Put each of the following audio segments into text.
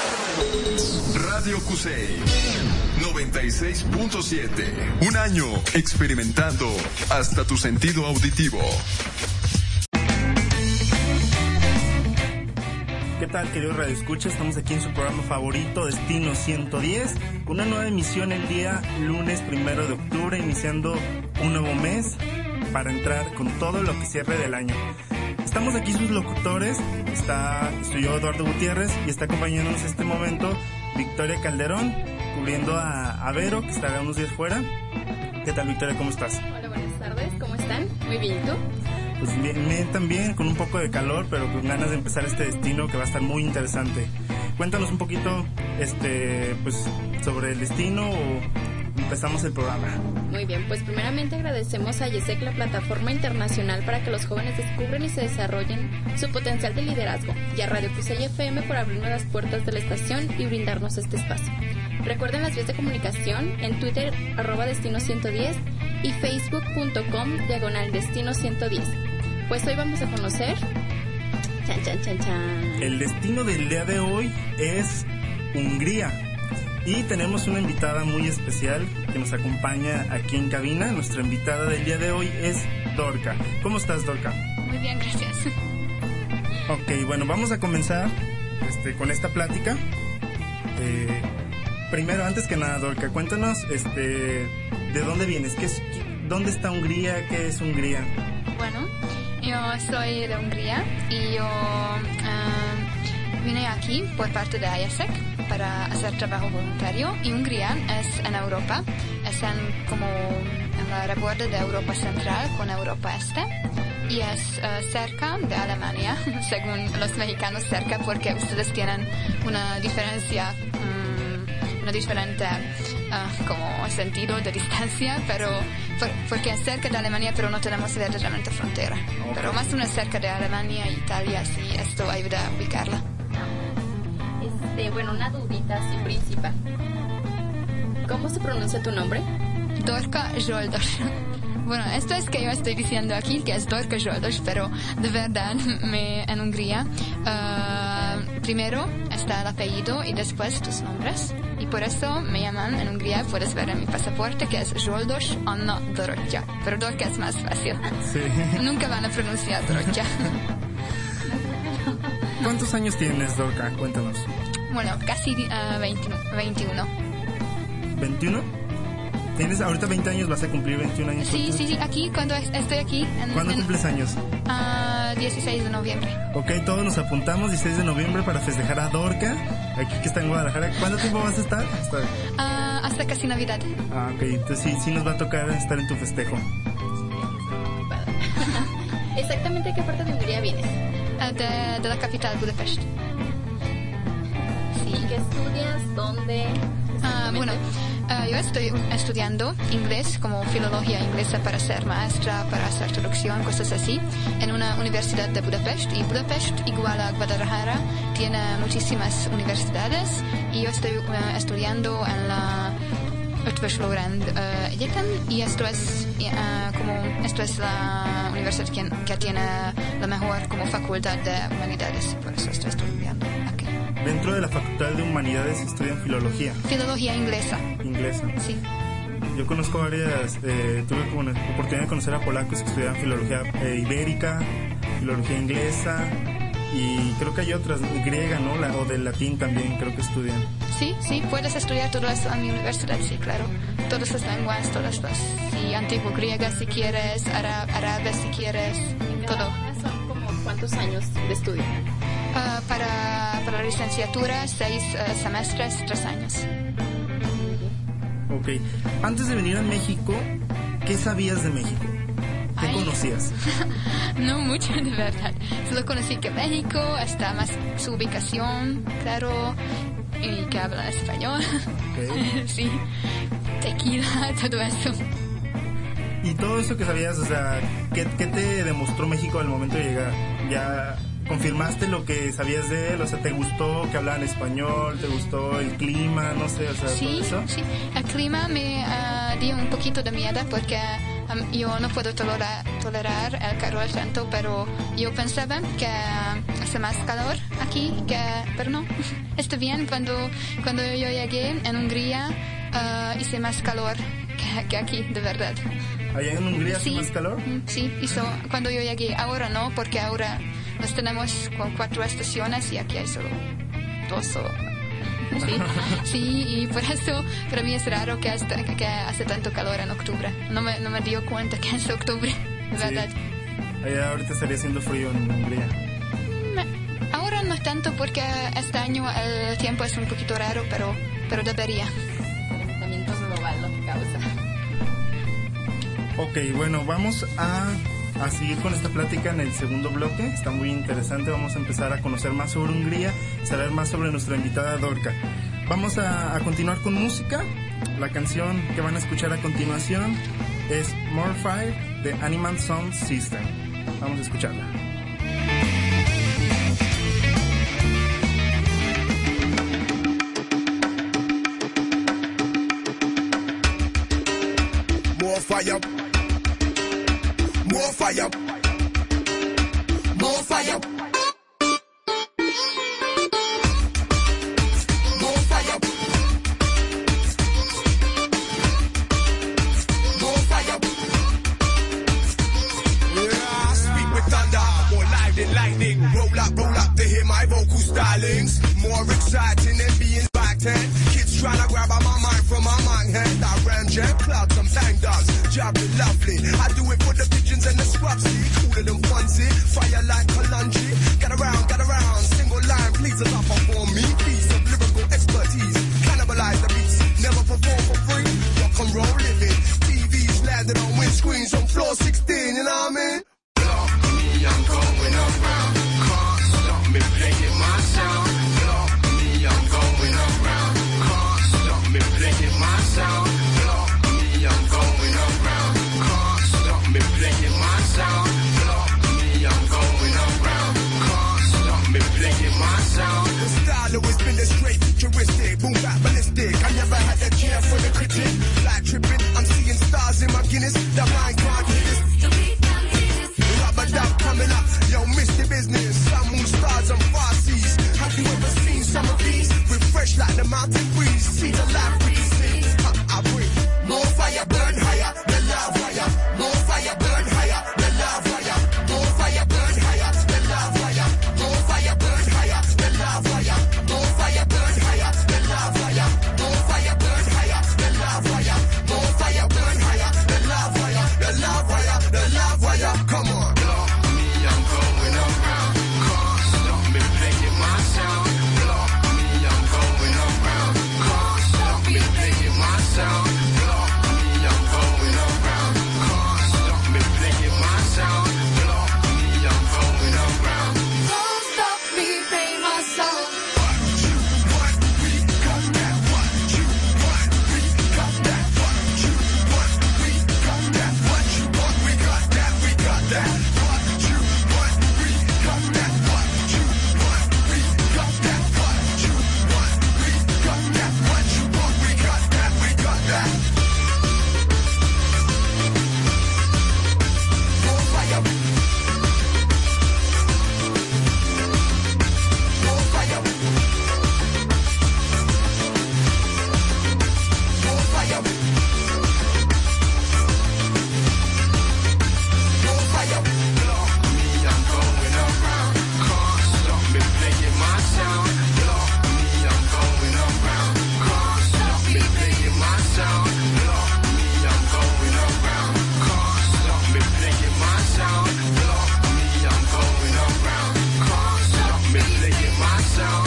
Radio Cusey 96.7. Un año experimentando hasta tu sentido auditivo. ¿Qué tal, queridos radioescuchas? Estamos aquí en su programa favorito, Destino 110, con una nueva emisión el día lunes 1 de octubre, iniciando un nuevo mes para entrar con todo lo que cierre del año. Estamos aquí sus locutores, soy yo, Eduardo Gutiérrez, y está acompañándonos en este momento Victoria Calderón, cubriendo a Vero, que estará unos días fuera. ¿Qué tal, Victoria? ¿Cómo estás? Hola, buenas tardes, ¿cómo están? Muy bien, ¿y tú? Pues bien, también, con un poco de calor, pero con ganas de empezar este destino que va a estar muy interesante. Cuéntanos un poquito, pues, sobre el destino, o empezamos el programa. Muy bien, pues primeramente agradecemos a YESEC, la plataforma internacional para que los jóvenes descubran y se desarrollen su potencial de liderazgo, y a Radio Cusey FM por abrirnos las puertas de la estación y brindarnos este espacio. Recuerden las vías de comunicación en Twitter, @Destino110 y Facebook.com/Destino110. Pues hoy vamos a conocer... El destino del día de hoy es Hungría. Y tenemos una invitada muy especial que nos acompaña aquí en cabina. Nuestra invitada del día de hoy es Dorca. ¿Cómo estás, Dorca? Muy bien, gracias. Ok, bueno, vamos a comenzar con esta plática. Primero, antes que nada, Dorca, cuéntanos ¿de dónde vienes? ¿Dónde está Hungría? ¿Qué es Hungría? Bueno, yo soy de Hungría y yo vine aquí por parte de IESEC para hacer trabajo voluntario, y Hungría es en Europa, es como en la reborda de Europa Central con Europa Este, y es cerca de Alemania, según los mexicanos cerca, porque ustedes tienen una diferencia, una diferente como sentido de distancia, pero porque es cerca de Alemania, pero no tenemos verdaderamente frontera. Okay. Pero más o menos cerca de Alemania e Italia, así esto ayuda a ubicarla. Bueno, una dudita así principal. ¿Cómo se pronuncia tu nombre? Dorca Zsoldos. Bueno, esto es que yo estoy diciendo aquí que es Dorca Zsoldos, pero de verdad en Hungría primero está el apellido y después tus nombres, y por eso me llaman en Hungría, puedes ver en mi pasaporte, que es Zsoldos Anna Dorottya, pero Dorca es más fácil. Sí. Nunca van a pronunciar Dorottya. ¿Cuántos años tienes, Dorca? Cuéntanos. Bueno, casi 21. ¿21? ¿Tienes ahorita 20 años? ¿Vas a cumplir 21 años? Sí, aquí, cuando estoy aquí. ¿Cuándo cumples años? 16 de noviembre. Ok, todos nos apuntamos 16 de noviembre para festejar a Dorca, aquí que está en Guadalajara. ¿Cuánto tiempo vas a estar? Hasta casi Navidad. Ok, entonces sí nos va a tocar estar en tu festejo. ¿Exactamente a qué parte de Hungría vienes? De la capital, Budapest. Sí, ¿qué estudias? ¿Dónde? Bueno, yo estoy estudiando inglés, como filología inglesa, para ser maestra, para hacer traducción, cosas así, en una universidad de Budapest. Y Budapest, igual a Guadalajara, tiene muchísimas universidades, y yo estoy estudiando en la Ötvös-Loránd Egyetem, y esto es la universidad que tiene la mejor como facultad de humanidades, por eso estoy estudiando aquí. Dentro de la Facultad de Humanidades estudian filología. Filología inglesa. Inglesa. Sí. Yo conozco varias, tuve como una oportunidad de conocer a polacos que estudian filología ibérica, filología inglesa, y creo que hay otras, griega, ¿no? O del latín también creo que estudian. Sí, puedes estudiar todo esto en mi universidad, sí, claro. Todas las lenguas, todas las, sí, antiguo griega si quieres, árabe si quieres, todo. ¿Son como cuántos años de estudio? Para la licenciatura, 6 semestres, 3 años. Ok. Antes de venir a México, ¿qué sabías de México? ¿Qué conocías? No mucho, de verdad. Solo conocí que México está más su ubicación, claro, y que hablan español. Okay. Sí, tequila, todo eso. Y todo eso que sabías, o sea, ¿qué te demostró México al momento de llegar? ¿Ya confirmaste lo que sabías de él? O sea, ¿te gustó que hablaban español? ¿Te gustó el clima? No sé, o sea, sí, todo eso. Sí, el clima me dio un poquito de miedo porque yo no puedo tolerar el calor tanto, pero yo pensaba que hace más calor aquí, pero no, está bien. Cuando yo llegué en Hungría, hice más calor que aquí, de verdad. ¿Allá en Hungría hace más calor? Sí, hizo cuando yo llegué. Ahora no, porque ahora nos tenemos con 4 estaciones y aquí hay solo 2 Sí, y por eso para mí es raro que hace tanto calor en octubre. No me dio cuenta que es octubre, de verdad. Allá ahorita estaría haciendo frío en Hungría. Ahora no tanto porque este año el tiempo es un poquito raro, pero debería. El calentamiento global lo que causa. Ok, bueno, vamos a seguir con esta plática en el segundo bloque. Está muy interesante. Vamos a empezar a conocer más sobre Hungría, saber más sobre nuestra invitada Dorca. Vamos a continuar con música. La canción que van a escuchar a continuación es More Fire de Animal Sound System. Vamos a escucharla. More fire. More fire. More fire. More fire. More fire. Yeah, speak with thunder, more live than lightning. Roll up to hear my vocal stylings. More exciting than being backed in. Kids trying to grab my mind from my mind head. I ram jet plugs, I'm bang dogs. Job is lovely. I do it for the pigeons and the scrubs. See, cooler than Fonzie. Fire like Kalonji. Get around. Single line, please allow for me. Piece of lyrical expertise. Cannibalize the beats. Never perform for free. Rock and roll living. TVs landed on windscreens on floor 16. You know what I mean? Block me, I'm going around. Can't stop me playing my sound. Block me, I'm going around. Can't stop me playing my sound. Block me, I'm going around. Can't stop me playing my sound. Block me, I'm going around. Can't stop me playing my sound. The style always been a straight futuristic, boom back ballistic. I never had a chair for the critic. Light tripping, I'm seeing stars in my Guinness. The mind can't hit this. Rubber dub coming up, yo, Mr. Business. Sun, moon, stars and far seas. Have you ever seen some of these? Refresh like the mountain breeze. See the life breeze. I bring more fire, burn higher. The love fire. More fire, burn higher. The love fire. More fire, burn higher. The love fire. More fire, burn higher. The love fire. More fire, burn higher. The love fire. More fire, burn higher. The love fire. More fire, burn higher. The love fire. The love fire. The love fire. Come on. Block me, I'm going around. Can't stop me playing my sound. Block me, I'm going around. Can't stop me playing my sound. Block me, I'm going around. Can't stop me playing my sound. Block me, I'm going around. Don't stop me playing my song. What you want, we got that. What you want, we got that. What you want, we got that. What you want, we got that. We got that. What you want, we got that. What you want, we got that. What you want, we got that. What you want, we got that. We got that. More fire. More fire. More fire. More fire. Block me, I'm going around. Can't stop me playing my sound. Block me, I'm going around. Can't stop me playing my sound. Block me, I'm going around. Can't stop me playing my sound. Block me, I'm going around. Can't stop me playing my sound.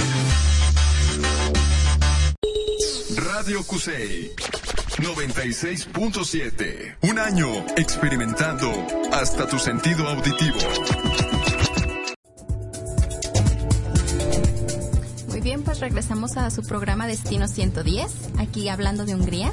Radio Cusey 96.7. Un año experimentando hasta tu sentido auditivo. Muy bien, pues regresamos a su programa Destino 110, aquí hablando de Hungría.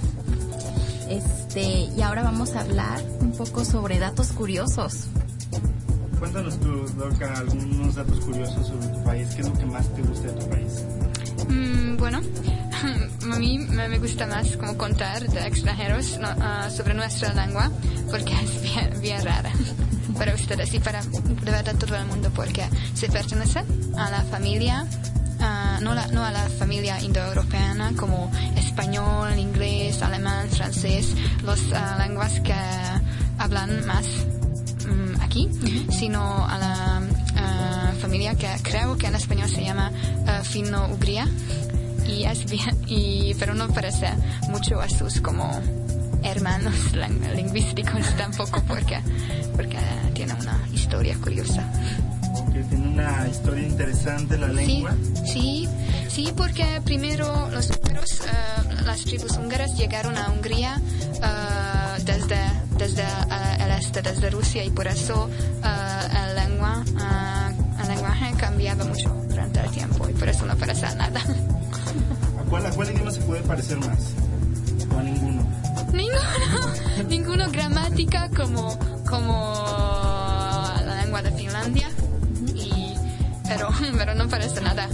Y ahora vamos a hablar un poco sobre datos curiosos. Cuéntanos tú, Dorca, algunos datos curiosos sobre tu país. ¿Qué es lo que más te gusta de tu país? Bueno, a mí me gusta más como contar de extranjeros sobre nuestra lengua, porque es bien rara para ustedes y para de verdad todo el mundo, porque se pertenece a la familia, no a la familia indoeuropea como español, inglés, alemán, francés, las lenguas que hablan más aquí, sino a la familia que creo que en español se llama finno-ugria, y es bien, pero no parece mucho a sus como hermanos lingüísticos tampoco, porque tiene una historia curiosa. Que tiene una historia interesante la lengua. Sí, porque primero los húngaros, las tribus húngaras llegaron a Hungría desde el este, desde Rusia, y por eso el lenguaje cambiaba mucho durante el tiempo, y por eso no parece nada. ¿A cuál idioma se puede parecer más? ¿O a ninguno? Ninguno gramática como la lengua de Finlandia, pero no parece nada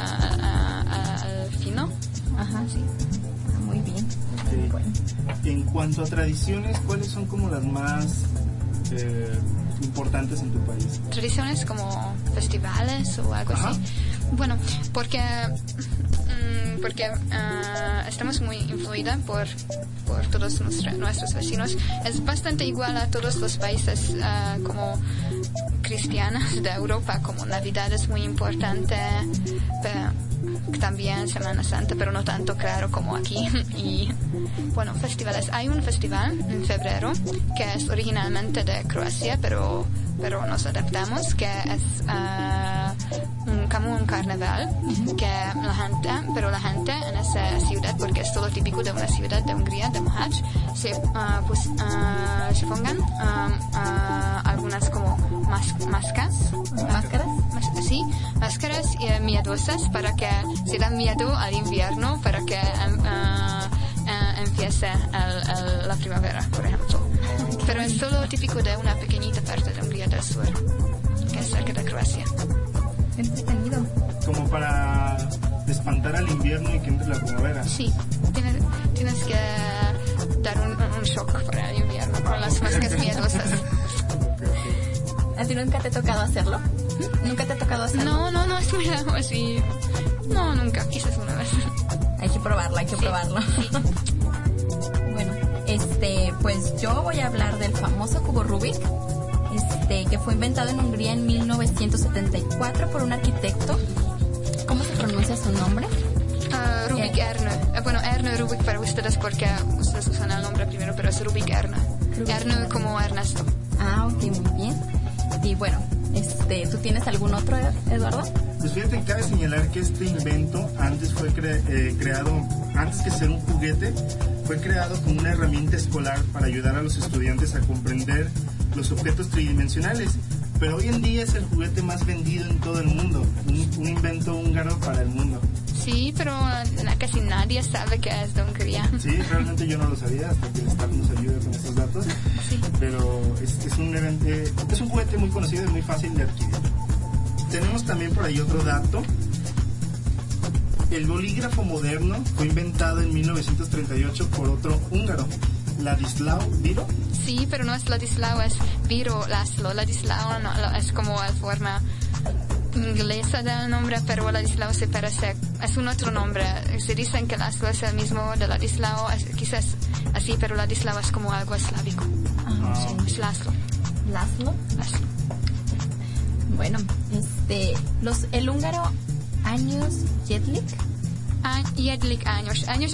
al fino. Ajá, sí. Muy bien. Bueno. En cuanto a tradiciones, ¿cuáles son como las más importantes en tu país? Tradiciones como festivales o algo así. Bueno, porque estamos muy influidos por todos nuestros vecinos. Es bastante igual a todos los países como cristianos de Europa, como Navidad es muy importante, también Semana Santa, pero no tanto claro como aquí. Y bueno, festivales. Hay un festival en febrero que es originalmente de Croacia, pero nos adaptamos, que es como un carnaval, que la gente en esa ciudad, porque es solo típico de una ciudad de Hungría, de Mohacs, se pongan algunas como máscaras, miedosas, para que se dan miedo al invierno, para que empiece la primavera, por ejemplo. Pero es solo típico de una pequeñita parte de Hungría del Sur, que es cerca de Croacia. Entretenido. Como para espantar al invierno y que entre la primavera. Sí, tienes que dar un shock para el invierno con las máscaras miedosas. ¿A ti nunca te ha tocado hacerlo? ¿Nunca te ha tocado hacerlo? No, es muy largo así. No, nunca, quizás una vez. Hay que probarlo. Sí. Bueno, pues yo voy a hablar del famoso cubo Rubik, que fue inventado en Hungría en 1974 por un arquitecto. ¿Cómo se pronuncia su nombre? Rubik Erne. Bueno, Erne Rubik para ustedes, porque ustedes usan el nombre primero, pero es Rubik Erne. Erne como Ernesto. Ah, ok, muy bien. Y bueno, ¿tú tienes algún otro, Eduardo? Pues fíjate que cabe señalar que este invento antes fue creado, antes que ser un juguete, fue creado como una herramienta escolar para ayudar a los estudiantes a comprender los objetos tridimensionales. Pero hoy en día es el juguete más vendido en todo el mundo, un invento húngaro para el mundo. Sí, pero casi nadie sabe que es de Hungría. Sí, realmente yo no lo sabía hasta que el staff nos ayude con estos datos. Sí. Pero es un juguete muy conocido y muy fácil de adquirir. Tenemos también por ahí otro dato. El bolígrafo moderno fue inventado en 1938 por otro húngaro, Ladislao Biro. Sí, pero no es Ladislao, es Biro László. Ladislao no, es como la forma inglesa del nombre, pero Ladislao se parece, es un otro nombre. Se dicen que László es el mismo de Ladislao, quizás así, pero Ladislao es como algo eslávico. Sí, es László. ¿László? László. Bueno, el húngaro Años Jedlik. Jedlik años